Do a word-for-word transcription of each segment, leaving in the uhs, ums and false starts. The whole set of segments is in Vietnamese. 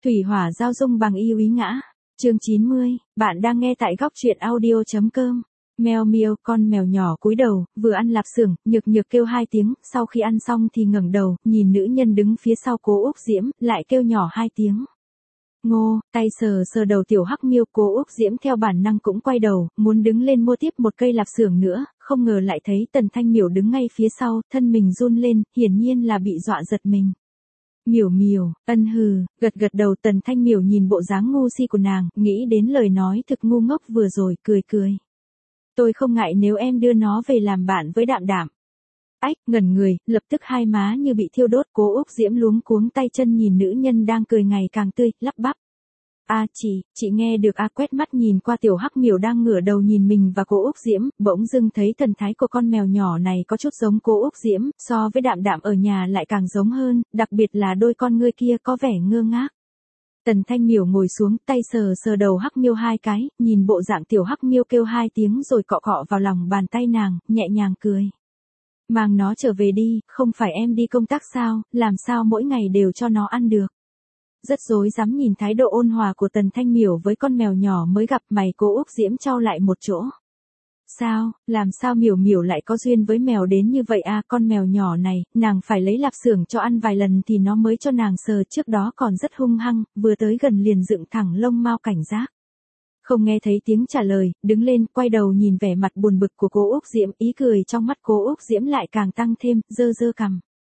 Thủy hỏa giao dung bằng yêu ý ngã. Chương chín mươi, bạn đang nghe tại góc truyện audio.com. Mèo miêu, con mèo nhỏ cúi đầu, vừa ăn lạp xưởng, nhược nhược kêu hai tiếng, sau khi ăn xong thì ngẩng đầu, nhìn nữ nhân đứng phía sau Cố Úc Diễm, lại kêu nhỏ hai tiếng. Ngô, tay sờ sờ đầu tiểu hắc miêu, Cố Úc Diễm theo bản năng cũng quay đầu, muốn đứng lên mua tiếp một cây lạp xưởng nữa, không ngờ lại thấy Tần Thanh Miểu đứng ngay phía sau, thân mình run lên, hiển nhiên là bị dọa giật mình. Miểu miểu, ân hừ, gật gật đầu. Tần Thanh Miểu nhìn bộ dáng ngu si của nàng, nghĩ đến lời nói thực ngu ngốc vừa rồi, cười cười. Tôi không ngại nếu em đưa nó về làm bạn với Đạm Đạm. Ách, ngẩn người, lập tức hai má như bị thiêu đốt. Cố Úc Diễm luống cuống tay chân nhìn nữ nhân đang cười ngày càng tươi, lắp bắp. A à, chị, chị nghe được a à, quét mắt nhìn qua tiểu hắc miểu đang ngửa đầu nhìn mình và Cố Úc Diễm, bỗng dưng thấy thần thái của con mèo nhỏ này có chút giống Cố Úc Diễm, so với Đạm Đạm ở nhà lại càng giống hơn, đặc biệt là đôi con ngươi kia có vẻ ngơ ngác. Tần Thanh Miểu ngồi xuống, tay sờ sờ đầu hắc miêu hai cái, nhìn bộ dạng tiểu hắc miêu kêu hai tiếng rồi cọ cọ vào lòng bàn tay nàng, nhẹ nhàng cười. Mang nó trở về đi, không phải em đi công tác sao, làm sao mỗi ngày đều cho nó ăn được. Rất rối rắm nhìn thái độ ôn hòa của Tần Thanh Miểu với con mèo nhỏ mới gặp, mày Cố Úc Diễm chau lại một chỗ. Sao, làm sao Miểu Miểu lại có duyên với mèo đến như vậy à, con mèo nhỏ này, nàng phải lấy lạp xưởng cho ăn vài lần thì nó mới cho nàng sờ, trước đó còn rất hung hăng, vừa tới gần liền dựng thẳng lông mao cảnh giác. Không nghe thấy tiếng trả lời, đứng lên, quay đầu nhìn vẻ mặt buồn bực của Cố Úc Diễm, ý cười trong mắt Cố Úc Diễm lại càng tăng thêm, dơ dơ cằm.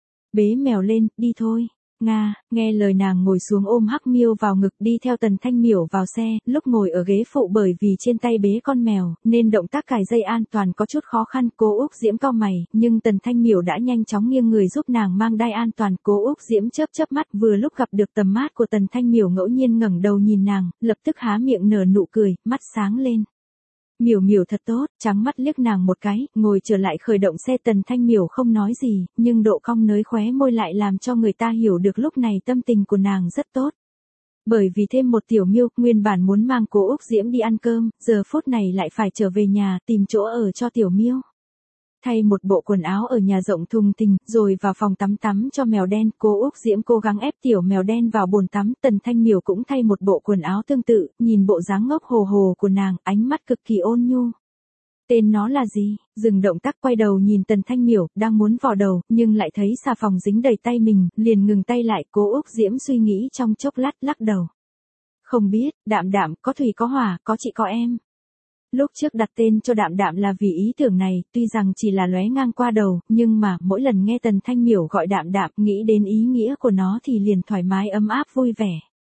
Bế mèo lên, đi thôi. Nga, nghe lời nàng ngồi xuống ôm hắc miêu vào ngực, đi theo Tần Thanh Miểu vào xe, lúc ngồi ở ghế phụ bởi vì trên tay bế con mèo, nên động tác cài dây an toàn có chút khó khăn. Cố Úc Diễm cau mày, nhưng Tần Thanh Miểu đã nhanh chóng nghiêng người giúp nàng mang đai an toàn. Cố Úc Diễm chớp chớp mắt, vừa lúc gặp được tầm mắt của Tần Thanh Miểu ngẫu nhiên ngẩng đầu nhìn nàng, lập tức há miệng nở nụ cười, mắt sáng lên. Miểu Miểu thật tốt, trắng mắt liếc nàng một cái, ngồi trở lại khởi động xe. Tần Thanh Miểu không nói gì, nhưng độ cong nới khóe môi lại làm cho người ta hiểu được lúc này tâm tình của nàng rất tốt. Bởi vì thêm một tiểu miêu, nguyên bản muốn mang Cố Úc Diễm đi ăn cơm, giờ phút này lại phải trở về nhà, tìm chỗ ở cho tiểu miêu. Thay một bộ quần áo ở nhà rộng thùng thình, rồi vào phòng tắm tắm cho mèo đen. Cố Úc Diễm cố gắng ép tiểu mèo đen vào bồn tắm. Tần Thanh Miểu cũng thay một bộ quần áo tương tự, nhìn bộ dáng ngốc hồ hồ của nàng, ánh mắt cực kỳ ôn nhu. Tên nó là gì? Dừng động tác quay đầu nhìn Tần Thanh Miểu, đang muốn vò đầu, nhưng lại thấy xà phòng dính đầy tay mình, liền ngừng tay lại. Cố Úc Diễm suy nghĩ trong chốc lát, lắc đầu. Không biết, Đạm Đạm, có thủy có hỏa, có chị có em. Lúc trước đặt tên cho Đạm Đạm là vì ý tưởng này, tuy rằng chỉ là lóe ngang qua đầu, nhưng mà mỗi lần nghe Tần Thanh Miểu gọi Đạm Đạm, nghĩ đến ý nghĩa của nó thì liền thoải mái ấm áp vui vẻ.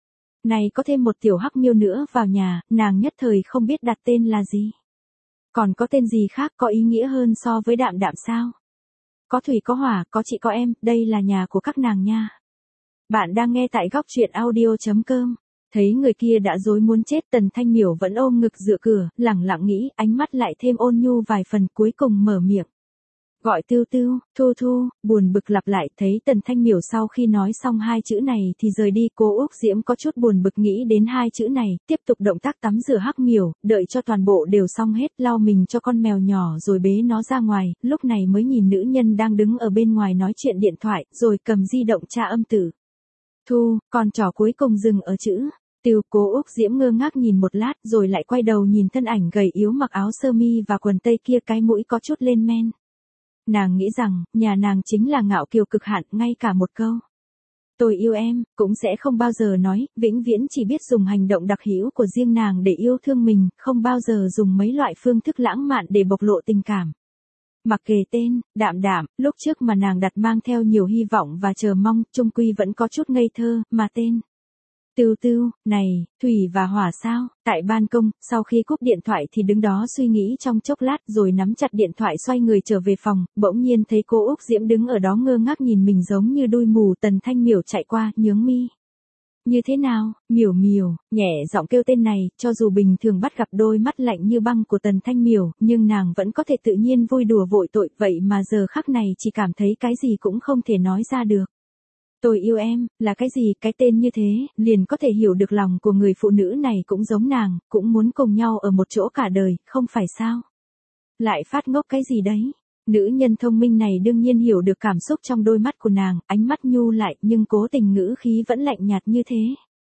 Này có thêm một tiểu hắc miêu nữa vào nhà, nàng nhất thời không biết đặt tên là gì. Còn có tên gì khác có ý nghĩa hơn so với Đạm Đạm sao? Có thủy có hỏa, có chị có em, đây là nhà của các nàng nha. Bạn đang nghe tại góc truyện audio.com. Thấy người kia đã rối muốn chết, Tần Thanh Miểu vẫn ôm ngực dựa cửa, lẳng lặng nghĩ, ánh mắt lại thêm ôn nhu vài phần, cuối cùng mở miệng. Gọi Tưu Tưu, Thu Thu, buồn bực lặp lại. Thấy Tần Thanh Miểu sau khi nói xong hai chữ này thì rời đi. Cố Úc Diễm có chút buồn bực nghĩ đến hai chữ này, tiếp tục động tác tắm rửa hắc miểu, đợi cho toàn bộ đều xong hết, lau mình cho con mèo nhỏ rồi bế nó ra ngoài, lúc này mới nhìn nữ nhân đang đứng ở bên ngoài nói chuyện điện thoại, rồi cầm di động tra âm tử. Thu, con trỏ cuối cùng dừng ở chữ Tiêu. Cố Úc Diễm ngơ ngác nhìn một lát rồi lại quay đầu nhìn thân ảnh gầy yếu mặc áo sơ mi và quần tây kia, cái mũi có chút lên men. Nàng nghĩ rằng, nhà nàng chính là ngạo kiều cực hạn, ngay cả một câu tôi yêu em, cũng sẽ không bao giờ nói, vĩnh viễn chỉ biết dùng hành động đặc hữu của riêng nàng để yêu thương mình, không bao giờ dùng mấy loại phương thức lãng mạn để bộc lộ tình cảm. Mặc kệ tên, Đạm Đạm, lúc trước mà nàng đặt mang theo nhiều hy vọng và chờ mong, chung quy vẫn có chút ngây thơ, mà tên Tưu Tưu, này, thủy và hỏa sao? Tại ban công, sau khi cúp điện thoại thì đứng đó suy nghĩ trong chốc lát rồi nắm chặt điện thoại xoay người trở về phòng, bỗng nhiên thấy Cố Úc Diễm đứng ở đó ngơ ngác nhìn mình giống như đuôi mù. Tần Thanh Miểu chạy qua, nhướng mi. Như thế nào, Miểu Miểu, nhẹ giọng kêu tên này, cho dù bình thường bắt gặp đôi mắt lạnh như băng của Tần Thanh Miểu, nhưng nàng vẫn có thể tự nhiên vui đùa vội tội, vậy mà giờ khắc này chỉ cảm thấy cái gì cũng không thể nói ra được. Tôi yêu em, là cái gì, cái tên như thế, liền có thể hiểu được lòng của người phụ nữ này cũng giống nàng, cũng muốn cùng nhau ở một chỗ cả đời, không phải sao? Lại phát ngốc cái gì đấy? Nữ nhân thông minh này đương nhiên hiểu được cảm xúc trong đôi mắt của nàng, ánh mắt nhu lại nhưng cố tình ngữ khí vẫn lạnh nhạt như thế.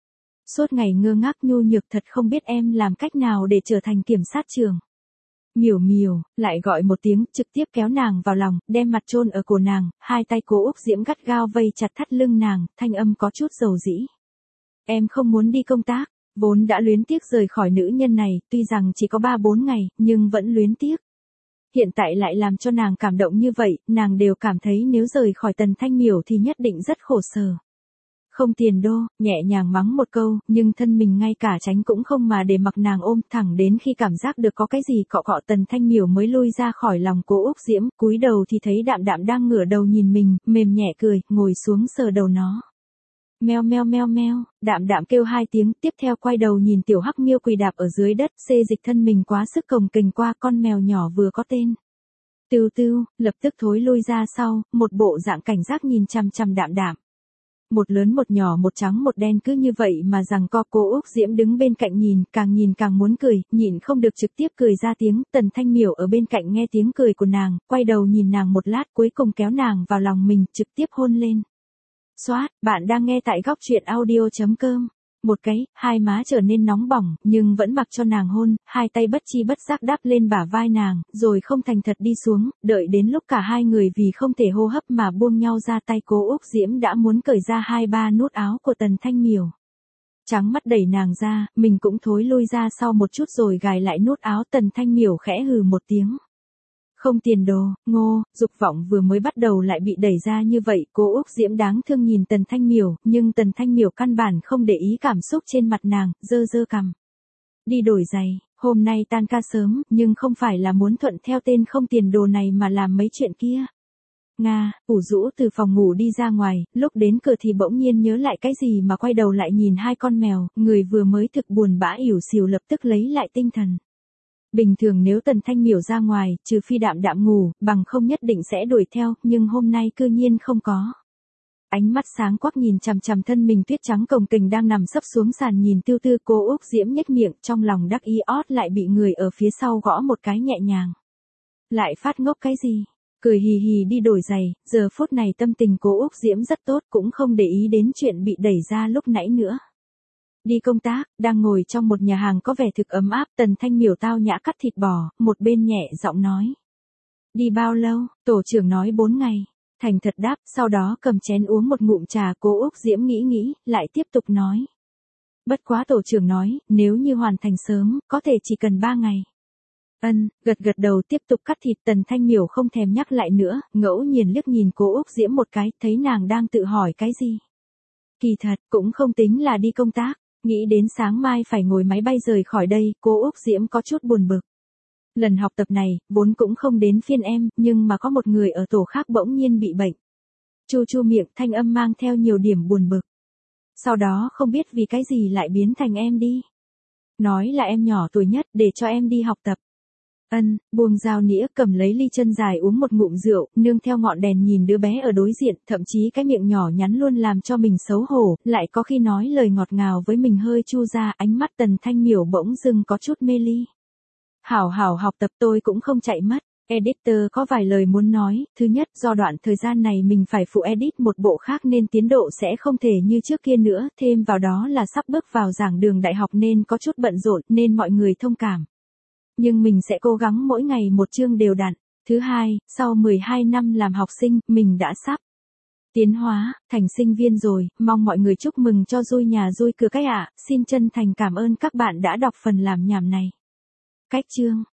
Suốt ngày ngơ ngác nhu nhược thật không biết em làm cách nào để trở thành kiểm sát trưởng. Miểu miểu, lại gọi một tiếng, trực tiếp kéo nàng vào lòng, đem mặt chôn ở cổ nàng, hai tay Cố Úc Diễm gắt gao vây chặt thắt lưng nàng, thanh âm có chút dầu dĩ. Em không muốn đi công tác, vốn đã luyến tiếc rời khỏi nữ nhân này, tuy rằng chỉ có ba bốn ngày, nhưng vẫn luyến tiếc. Hiện tại lại làm cho nàng cảm động như vậy, nàng đều cảm thấy nếu rời khỏi Tần Thanh Miểu thì nhất định rất khổ sở. Không tiền đô, nhẹ nhàng mắng một câu, nhưng thân mình ngay cả tránh cũng không mà để mặc nàng ôm, thẳng đến khi cảm giác được có cái gì cọ cọ Tần Thanh Miểu mới lui ra khỏi lòng Cố Úc Diễm, cúi đầu thì thấy Đạm Đạm đang ngửa đầu nhìn mình, mềm nhẹ cười, ngồi xuống sờ đầu nó. Meo meo meo meo, Đạm Đạm kêu hai tiếng, tiếp theo quay đầu nhìn tiểu hắc miêu quỳ đạp ở dưới đất, xê dịch thân mình quá sức cồng kềnh qua con mèo nhỏ vừa có tên. Tưu tưu, lập tức thối lui ra sau, một bộ dạng cảnh giác nhìn chằm chằm Đạm Đạm. Một lớn một nhỏ một trắng một đen cứ như vậy mà rằng co. Cố Úc Diễm đứng bên cạnh nhìn, càng nhìn càng muốn cười, nhịn không được trực tiếp cười ra tiếng. Tần Thanh Miểu ở bên cạnh nghe tiếng cười của nàng, quay đầu nhìn nàng một lát, cuối cùng kéo nàng vào lòng mình, trực tiếp hôn lên. Xoát, bạn đang nghe tại góc truyện audio chấm com. Một cái, hai má trở nên nóng bỏng, nhưng vẫn mặc cho nàng hôn, hai tay bất chi bất giác đáp lên bả vai nàng, rồi không thành thật đi xuống, đợi đến lúc cả hai người vì không thể hô hấp mà buông nhau ra tay. Cố Úc Diễm đã muốn cởi ra hai ba nút áo của Tần Thanh Miểu. Trắng mắt đẩy nàng ra, mình cũng thối lui ra sau một chút rồi gài lại nút áo. Tần Thanh Miểu khẽ hừ một tiếng. Không tiền đồ, ngô, dục vọng vừa mới bắt đầu lại bị đẩy ra như vậy. Cố Úc Diễm đáng thương nhìn Tần Thanh Miểu, nhưng Tần Thanh Miểu căn bản không để ý cảm xúc trên mặt nàng, dơ dơ cằm. Đi đổi giày, hôm nay tan ca sớm, nhưng không phải là muốn thuận theo tên không tiền đồ này mà làm mấy chuyện kia. Nga, ủ rũ từ phòng ngủ đi ra ngoài, lúc đến cửa thì bỗng nhiên nhớ lại cái gì mà quay đầu lại nhìn hai con mèo, người vừa mới thực buồn bã ỉu xìu lập tức lấy lại tinh thần. Bình thường nếu Tần Thanh Miểu ra ngoài, trừ phi Đạm Đạm ngủ, bằng không nhất định sẽ đuổi theo, nhưng hôm nay cư nhiên không có. Ánh mắt sáng quắc nhìn chằm chằm thân mình tuyết trắng cồng kềnh đang nằm sấp xuống sàn nhìn Tiêu Tư. Cố Úc Diễm nhếch miệng, trong lòng đắc ý ót lại bị người ở phía sau gõ một cái nhẹ nhàng. Lại phát ngốc cái gì? Cười hì hì đi đổi giày, giờ phút này tâm tình Cố Úc Diễm rất tốt, cũng không để ý đến chuyện bị đẩy ra lúc nãy nữa. Đi công tác, đang ngồi trong một nhà hàng có vẻ thực ấm áp, Tần Thanh Miểu tao nhã cắt thịt bò, một bên nhẹ giọng nói. Đi bao lâu? Tổ trưởng nói bốn ngày. Thành thật đáp, sau đó cầm chén uống một ngụm trà. Cố Úc Diễm nghĩ nghĩ, lại tiếp tục nói. Bất quá tổ trưởng nói, nếu như hoàn thành sớm, có thể chỉ cần ba ngày. Ân, gật gật đầu tiếp tục cắt thịt. Tần Thanh Miểu không thèm nhắc lại nữa, ngẫu nhiên liếc nhìn Cố Úc Diễm một cái, thấy nàng đang tự hỏi cái gì. Kỳ thật, cũng không tính là đi công tác. Nghĩ đến sáng mai phải ngồi máy bay rời khỏi đây, Cố Úc Diễm có chút buồn bực. Lần học tập này, vốn cũng không đến phiên em, nhưng mà có một người ở tổ khác bỗng nhiên bị bệnh. Chu chu miệng, thanh âm mang theo nhiều điểm buồn bực. Sau đó không biết vì cái gì lại biến thành em đi. Nói là em nhỏ tuổi nhất, để cho em đi học tập. Ân, buông dao nĩa, cầm lấy ly chân dài uống một ngụm rượu, nương theo ngọn đèn nhìn đứa bé ở đối diện, thậm chí cái miệng nhỏ nhắn luôn làm cho mình xấu hổ, lại có khi nói lời ngọt ngào với mình hơi chu ra. Ánh mắt Tần Thanh Miểu bỗng dưng có chút mê ly. Hảo hảo học tập, tôi cũng không chạy mất. Editor có vài lời muốn nói. Thứ nhất, do đoạn thời gian này mình phải phụ edit một bộ khác nên tiến độ sẽ không thể như trước kia nữa, thêm vào đó là sắp bước vào giảng đường đại học nên có chút bận rộn, nên mọi người thông cảm. Nhưng mình sẽ cố gắng mỗi ngày một chương đều đặn. Thứ hai, sau mười hai năm làm học sinh, mình đã sắp tiến hóa thành sinh viên rồi, mong mọi người chúc mừng cho vui nhà vui cửa cách ạ. Xin chân thành cảm ơn các bạn đã đọc phần làm nhảm này. Cách chương